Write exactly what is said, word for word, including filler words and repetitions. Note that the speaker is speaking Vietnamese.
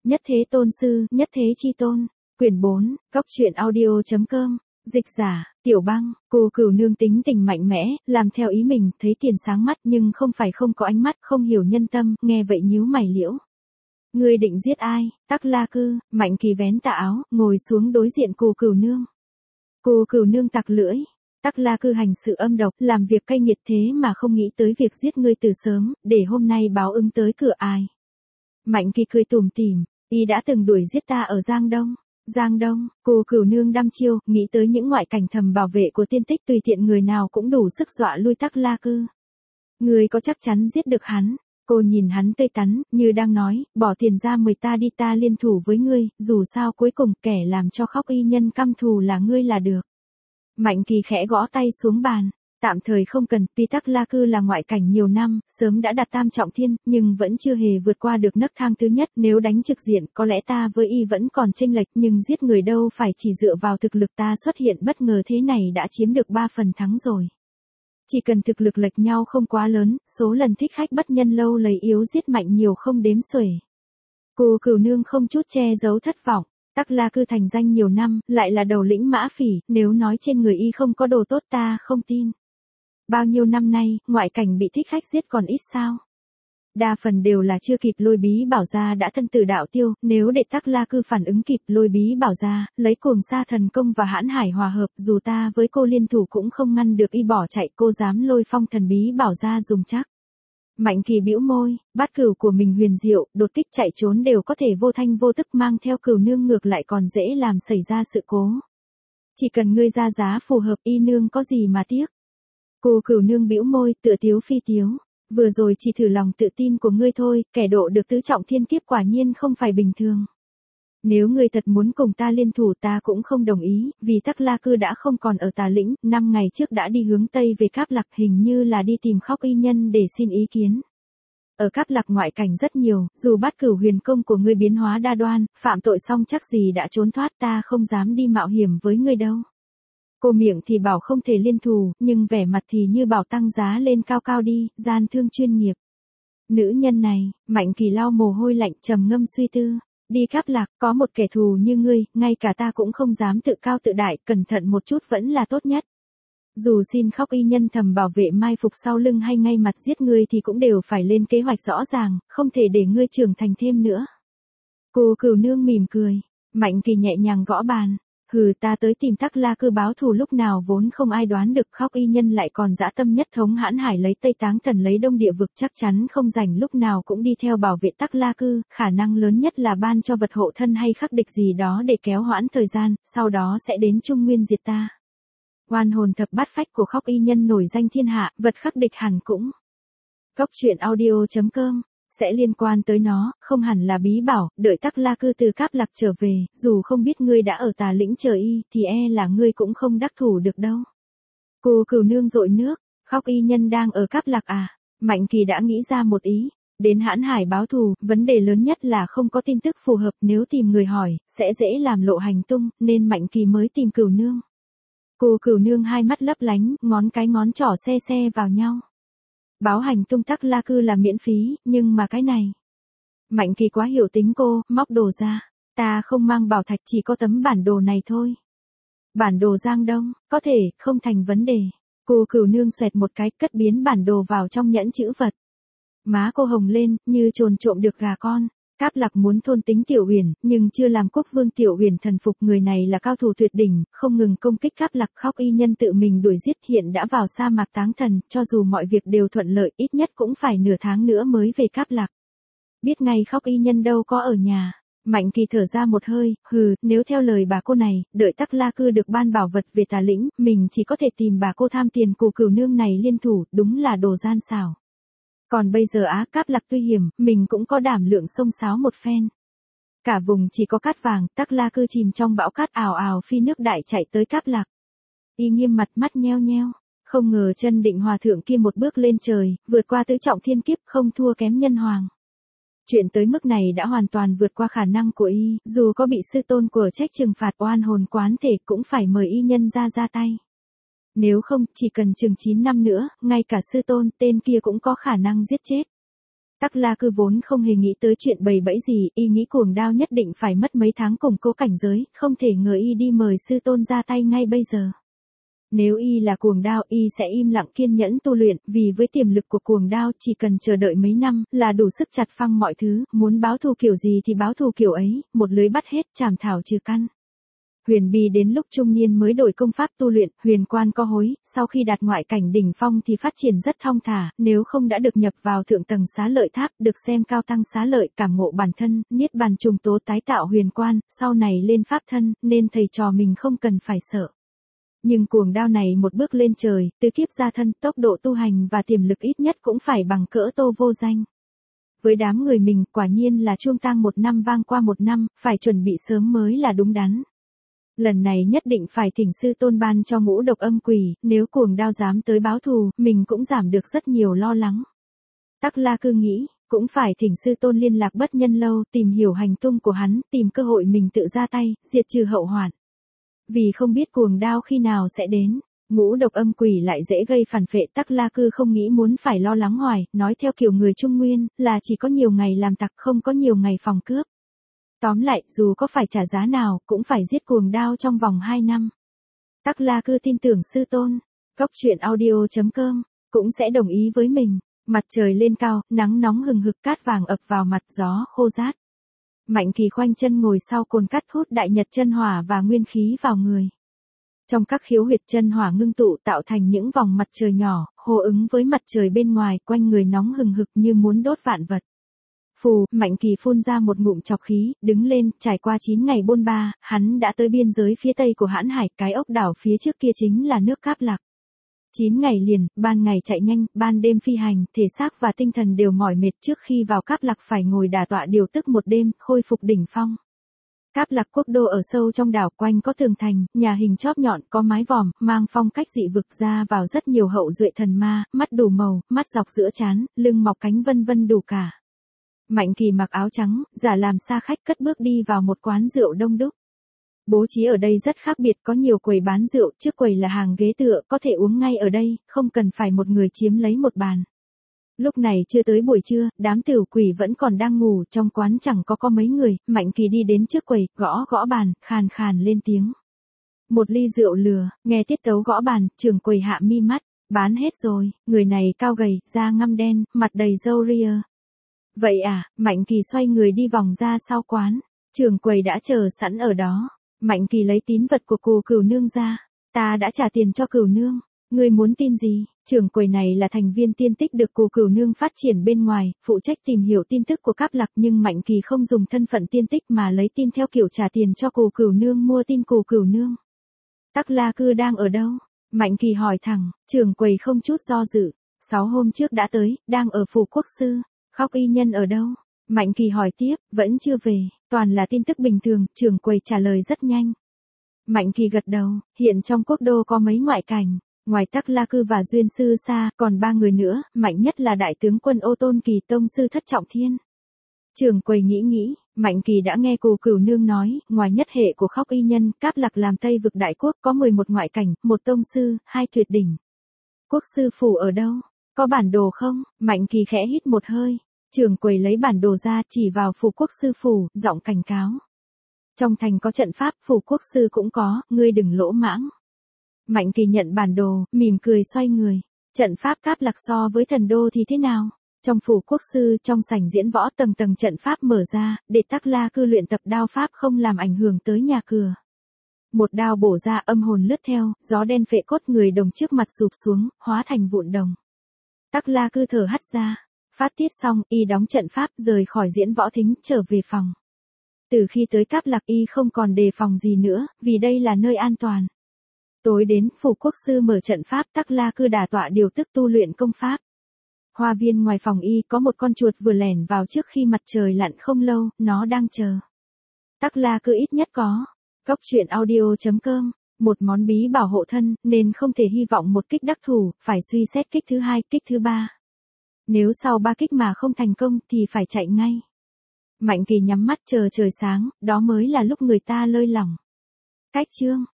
Nhất thế tôn sư, nhất thế chi tôn. Quyển bốn, Cóc truyện audio chấm com. Dịch giả, Tiểu Băng. Cô Cửu Nương tính tình mạnh mẽ, làm theo ý mình, thấy tiền sáng mắt nhưng không phải không có ánh mắt, không hiểu nhân tâm, nghe vậy nhíu mày liễu. Ngươi định giết ai? Tắc La Cư. Mạnh Kỳ vén tà áo, ngồi xuống đối diện cô Cửu Nương. Cô Cửu Nương tặc lưỡi. Tắc La Cư hành sự âm độc, làm việc cay nghiệt thế mà không nghĩ tới việc giết ngươi từ sớm, để hôm nay báo ứng tới cửa ai. Mạnh Kỳ cười tủm tỉm, y đã từng đuổi giết ta ở Giang Đông. Giang Đông, cô Cửu Nương đăm chiêu, nghĩ tới những ngoại cảnh thầm bảo vệ của tiên tích, tùy tiện người nào cũng đủ sức dọa lui Tắc La Cư. Ngươi có chắc chắn giết được hắn? Cô nhìn hắn tươi tắn, như đang nói, bỏ tiền ra mời ta đi, ta liên thủ với ngươi, dù sao cuối cùng kẻ làm cho Khóc Y Nhân căm thù là ngươi là được. Mạnh Kỳ khẽ gõ tay xuống bàn, tạm thời không cần, tuy Tắc La Cư là ngoại cảnh nhiều năm, sớm đã đạt tam trọng thiên, nhưng vẫn chưa hề vượt qua được nấc thang thứ nhất, nếu đánh trực diện, có lẽ ta với y vẫn còn chênh lệch, nhưng giết người đâu phải chỉ dựa vào thực lực, ta xuất hiện bất ngờ thế này đã chiếm được ba phần thắng rồi. Chỉ cần thực lực lệch nhau không quá lớn, số lần thích khách bất nhân lâu lấy yếu giết mạnh nhiều không đếm xuể. Cô Cửu Nương không chút che giấu thất vọng. Tắc La Cư thành danh nhiều năm, lại là đầu lĩnh mã phỉ, nếu nói trên người y không có đồ tốt ta không tin. Bao nhiêu năm nay, ngoại cảnh bị thích khách giết còn ít sao? Đa phần đều là chưa kịp lôi bí bảo ra đã thân tử đạo tiêu, nếu để Tắc La Cư phản ứng kịp lôi bí bảo ra, lấy cuồng sa thần công và hãn hải hòa hợp, dù ta với cô liên thủ cũng không ngăn được y bỏ chạy, cô dám lôi phong thần bí bảo ra dùng chắc. Mạnh Kỳ bĩu môi, bát cửu của mình huyền diệu, đột kích chạy trốn đều có thể vô thanh vô tức, mang theo Cửu Nương ngược lại còn dễ làm xảy ra sự cố. Chỉ cần ngươi ra giá phù hợp, y nương có gì mà tiếc. Cô Cửu Nương bĩu môi, tựa tiếu phi tiếu, vừa rồi chỉ thử lòng tự tin của ngươi thôi, kẻ độ được tứ trọng thiên kiếp quả nhiên không phải bình thường. Nếu ngươi thật muốn cùng ta liên thủ ta cũng không đồng ý, vì Tắc La Cư đã không còn ở Tà Lĩnh, năm ngày trước đã đi hướng Tây về Cáp Lạc, hình như là đi tìm Khóc Y Nhân để xin ý kiến. Ở Cáp Lạc ngoại cảnh rất nhiều, dù bát cửu huyền công của ngươi biến hóa đa đoan, phạm tội xong chắc gì đã trốn thoát, ta không dám đi mạo hiểm với ngươi đâu. Cô miệng thì bảo không thể liên thủ, nhưng vẻ mặt thì như bảo tăng giá lên cao cao đi, gian thương chuyên nghiệp. Nữ nhân này, Mạnh Kỳ lau mồ hôi lạnh trầm ngâm suy tư. Đi Cáp Lạc, có một kẻ thù như ngươi, ngay cả ta cũng không dám tự cao tự đại, cẩn thận một chút vẫn là tốt nhất. Dù xin Khóc Y Nhân thầm bảo vệ mai phục sau lưng hay ngay mặt giết ngươi thì cũng đều phải lên kế hoạch rõ ràng, không thể để ngươi trưởng thành thêm nữa. Cô Cửu Nương mỉm cười, Mạnh Kỳ nhẹ nhàng gõ bàn. Hừ, ta tới tìm Tắc La Cư báo thù lúc nào vốn không ai đoán được, Khóc Y Nhân lại còn dã tâm nhất thống hãn hải, lấy Tây Táng Thần lấy Đông Địa Vực, chắc chắn không rảnh lúc nào cũng đi theo bảo vệ Tắc La Cư, khả năng lớn nhất là ban cho vật hộ thân hay khắc địch gì đó để kéo hoãn thời gian, sau đó sẽ đến Trung Nguyên diệt ta. Oan hồn thập bát phách của Khóc Y Nhân nổi danh thiên hạ, vật khắc địch hẳn cũng. Cóc truyện audio chấm com sẽ liên quan tới nó, không hẳn là bí bảo, đợi Tắc La Cư từ Cáp Lạc trở về, dù không biết ngươi đã ở Tà Lĩnh chờ y, thì e là ngươi cũng không đắc thủ được đâu. Cô Cửu Nương dội nước, Khóc Y Nhân đang ở Cáp Lạc à? Mạnh Kỳ đã nghĩ ra một ý, đến hãn hải báo thù, vấn đề lớn nhất là không có tin tức phù hợp, nếu tìm người hỏi, sẽ dễ làm lộ hành tung, nên Mạnh Kỳ mới tìm Cửu Nương. Cô Cửu Nương hai mắt lấp lánh, ngón cái ngón trỏ se se vào nhau. Báo hành tung Tắc La Cư là miễn phí, nhưng mà cái này. Mạnh Kỳ quá hiểu tính cô, móc đồ ra. Ta không mang bảo thạch, chỉ có tấm bản đồ này thôi. Bản đồ Giang Đông, có thể, không thành vấn đề. Cô Cửu Nương xoẹt một cái, cất biến bản đồ vào trong nhẫn chữ vật. Má cô hồng lên, như trồn trộm được gà con. Cáp Lạc muốn thôn tính Tiểu Huyền, nhưng chưa làm quốc vương Tiểu Huyền thần phục, người này là cao thủ tuyệt đỉnh, không ngừng công kích Cáp Lạc. Khóc Y Nhân tự mình đuổi giết, hiện đã vào sa mạc Táng Thần, cho dù mọi việc đều thuận lợi, ít nhất cũng phải nửa tháng nữa mới về Cáp Lạc. Biết ngay Khóc Y Nhân đâu có ở nhà. Mạnh Kỳ thở ra một hơi, hừ, nếu theo lời bà cô này, đợi Tắc La Cư được ban bảo vật về Tà Lĩnh, mình chỉ có thể tìm bà cô tham tiền của Cửu Nương này liên thủ, đúng là đồ gian xảo. Còn bây giờ Á Cáp Lạc tuy hiểm, mình cũng có đảm lượng xông xáo một phen. Cả vùng chỉ có cát vàng, Tắc La Cư chìm trong bão cát ào ào phi nước đại chạy tới Cáp Lạc. Y nghiêm mặt mắt nheo nheo, không ngờ chân định hòa thượng kia một bước lên trời, vượt qua tứ trọng thiên kiếp, không thua kém nhân hoàng. Chuyện tới mức này đã hoàn toàn vượt qua khả năng của y, dù có bị sư tôn của trách trừng phạt oan hồn quán thể cũng phải mời y nhân ra ra tay. Nếu không, chỉ cần chừng chín năm nữa, ngay cả sư tôn tên kia cũng có khả năng giết chết. Tắc La Cư vốn không hề nghĩ tới chuyện bày bẫy gì, y nghĩ Cuồng Đao nhất định phải mất mấy tháng củng cố cảnh giới, không thể ngờ y đi mời sư tôn ra tay ngay bây giờ. Nếu y là Cuồng Đao, y sẽ im lặng kiên nhẫn tu luyện, vì với tiềm lực của Cuồng Đao chỉ cần chờ đợi mấy năm là đủ sức chặt phăng mọi thứ, muốn báo thù kiểu gì thì báo thù kiểu ấy, một lưới bắt hết, chảm thảo trừ căn. Huyền Bì đến lúc trung niên mới đổi công pháp tu luyện, huyền quan có hối, sau khi đạt ngoại cảnh đỉnh phong thì phát triển rất thong thả, nếu không đã được nhập vào thượng tầng xá lợi tháp, được xem cao tăng xá lợi, cảm ngộ bản thân, niết bàn trùng tố tái tạo huyền quan, sau này lên pháp thân, nên thầy trò mình không cần phải sợ. Nhưng Cuồng Đao này một bước lên trời, từ kiếp gia thân, tốc độ tu hành và tiềm lực ít nhất cũng phải bằng cỡ Tô Vô Danh. Với đám người mình, quả nhiên là chuông tang một năm vang qua một năm, phải chuẩn bị sớm mới là đúng đắn. Lần này nhất định phải thỉnh sư tôn ban cho ngũ độc âm quỷ, nếu Cuồng Đao dám tới báo thù, mình cũng giảm được rất nhiều lo lắng. Tắc La Cư nghĩ, cũng phải thỉnh sư tôn liên lạc Bất Nhân Lâu, tìm hiểu hành tung của hắn, tìm cơ hội mình tự ra tay, diệt trừ hậu hoạn. Vì không biết Cuồng Đao khi nào sẽ đến, ngũ độc âm quỷ lại dễ gây phản phệ. Tắc La Cư không nghĩ muốn phải lo lắng hoài, nói theo kiểu người Trung Nguyên, là chỉ có nhiều ngày làm tặc, không có nhiều ngày phòng cướp. Tóm lại, dù có phải trả giá nào, cũng phải giết Cuồng Đao trong vòng hai năm. Tắc La Cư tin tưởng sư tôn, Cốc Truyện Audio chấm com, cũng sẽ đồng ý với mình. Mặt trời lên cao, nắng nóng hừng hực, cát vàng ập vào mặt, gió khô rát. Mạnh Kỳ khoanh chân ngồi sau cồn cắt hút đại nhật chân hỏa và nguyên khí vào người. Trong các khiếu huyệt chân hỏa ngưng tụ tạo thành những vòng mặt trời nhỏ, hô ứng với mặt trời bên ngoài, quanh người nóng hừng hực như muốn đốt vạn vật. Phù, Mạnh Kỳ phun ra một ngụm trọc khí, đứng lên, trải qua chín ngày bôn ba, hắn đã tới biên giới phía tây của Hãn Hải, cái ốc đảo phía trước kia chính là nước Cáp Lạc. chín ngày liền, ban ngày chạy nhanh, ban đêm phi hành, thể xác và tinh thần đều mỏi mệt, trước khi vào Cáp Lạc phải ngồi đả tọa điều tức một đêm, khôi phục đỉnh phong. Cáp Lạc quốc đô ở sâu trong đảo, quanh có tường thành, nhà hình chóp nhọn, có mái vòm, mang phong cách dị vực, ra vào rất nhiều hậu duệ thần ma, mắt đủ màu, mắt dọc giữa trán, lưng mọc cánh vân vân đủ cả. Mạnh Kỳ mặc áo trắng, giả làm xa khách, cất bước đi vào một quán rượu đông đúc. Bố trí ở đây rất khác biệt, có nhiều quầy bán rượu, trước quầy là hàng ghế tựa, có thể uống ngay ở đây, không cần phải một người chiếm lấy một bàn. Lúc này chưa tới buổi trưa, đám tiểu quỷ vẫn còn đang ngủ, trong quán chẳng có có mấy người. Mạnh Kỳ đi đến trước quầy, gõ gõ bàn, khàn khàn lên tiếng. Một ly rượu lừa, nghe tiết tấu gõ bàn, trưởng quầy hạ mi mắt, bán hết rồi. Người này cao gầy, da ngăm đen, mặt đầy râu ria. Vậy à, Mạnh Kỳ xoay người đi vòng ra sau quán, trưởng quầy đã chờ sẵn ở đó. Mạnh Kỳ lấy tín vật của Cù Cửu Nương ra, ta đã trả tiền cho Cửu Nương, ngươi muốn tin gì? Trưởng quầy này là thành viên tiên tích được Cù Cửu Nương phát triển bên ngoài, phụ trách tìm hiểu tin tức của Cáp Lạc, nhưng Mạnh Kỳ không dùng thân phận tiên tích mà lấy tin theo kiểu trả tiền cho Cù Cửu Nương mua tin Cù Cửu Nương. Tắc La Cư đang ở đâu? Mạnh Kỳ hỏi thẳng, trưởng quầy không chút do dự, sáu hôm trước đã tới, đang ở phủ quốc sư. Khóc y nhân ở đâu? Mạnh Kỳ hỏi tiếp, vẫn chưa về, toàn là tin tức bình thường, trưởng quầy trả lời rất nhanh. Mạnh Kỳ gật đầu, hiện trong quốc đô có mấy ngoại cảnh, ngoài Tắc La Cư và Duyên Sư Sa, còn ba người nữa, mạnh nhất là đại tướng quân Ô Tôn Kỳ tông sư Thất Trọng Thiên. Trưởng quầy nghĩ nghĩ, Mạnh Kỳ đã nghe Cù Cửu Nương nói, ngoài nhất hệ của Khóc y nhân, Cáp Lạc làm Tây vực đại quốc, có mười một ngoại cảnh, một tông sư, hai tuyệt đỉnh. Quốc sư phủ ở đâu? Có bản đồ không? Mạnh Kỳ khẽ hít một hơi. Trưởng quầy lấy bản đồ ra, chỉ vào phủ quốc sư phủ, giọng cảnh cáo. Trong thành có trận pháp, phủ quốc sư cũng có, ngươi đừng lỗ mãng. Mạnh Kỳ nhận bản đồ, mỉm cười xoay người. Trận pháp Cáp Lạc so với thần đô thì thế nào? Trong phủ quốc sư, trong sảnh diễn võ, tầng tầng trận pháp mở ra, để Tắc La Cư luyện tập đao pháp không làm ảnh hưởng tới nhà cửa. Một đao bổ ra, âm hồn lướt theo, gió đen phệ cốt, người đồng trước mặt sụp xuống, hóa thành vụn đồng. Tắc La Cư thở hắt ra. Phát tiết xong, y đóng trận pháp, rời khỏi diễn võ thính, trở về phòng. Từ khi tới Cáp Lạc, y không còn đề phòng gì nữa, vì đây là nơi an toàn. Tối đến, phủ quốc sư mở trận pháp, Tắc La Cư đả tọa điều tức tu luyện công pháp. Hoa viên ngoài phòng y có một con chuột vừa lẻn vào trước khi mặt trời lặn không lâu, nó đang chờ. Tắc La Cư ít nhất có. Cốc Truyện Audio chấm com, một món bí bảo hộ thân, nên không thể hy vọng một kích đắc thủ, phải suy xét kích thứ hai, kích thứ ba. Nếu sau ba kích mà không thành công thì phải chạy ngay. Mạnh Kỳ nhắm mắt chờ trời sáng, đó mới là lúc người ta lơi lỏng. Cách chương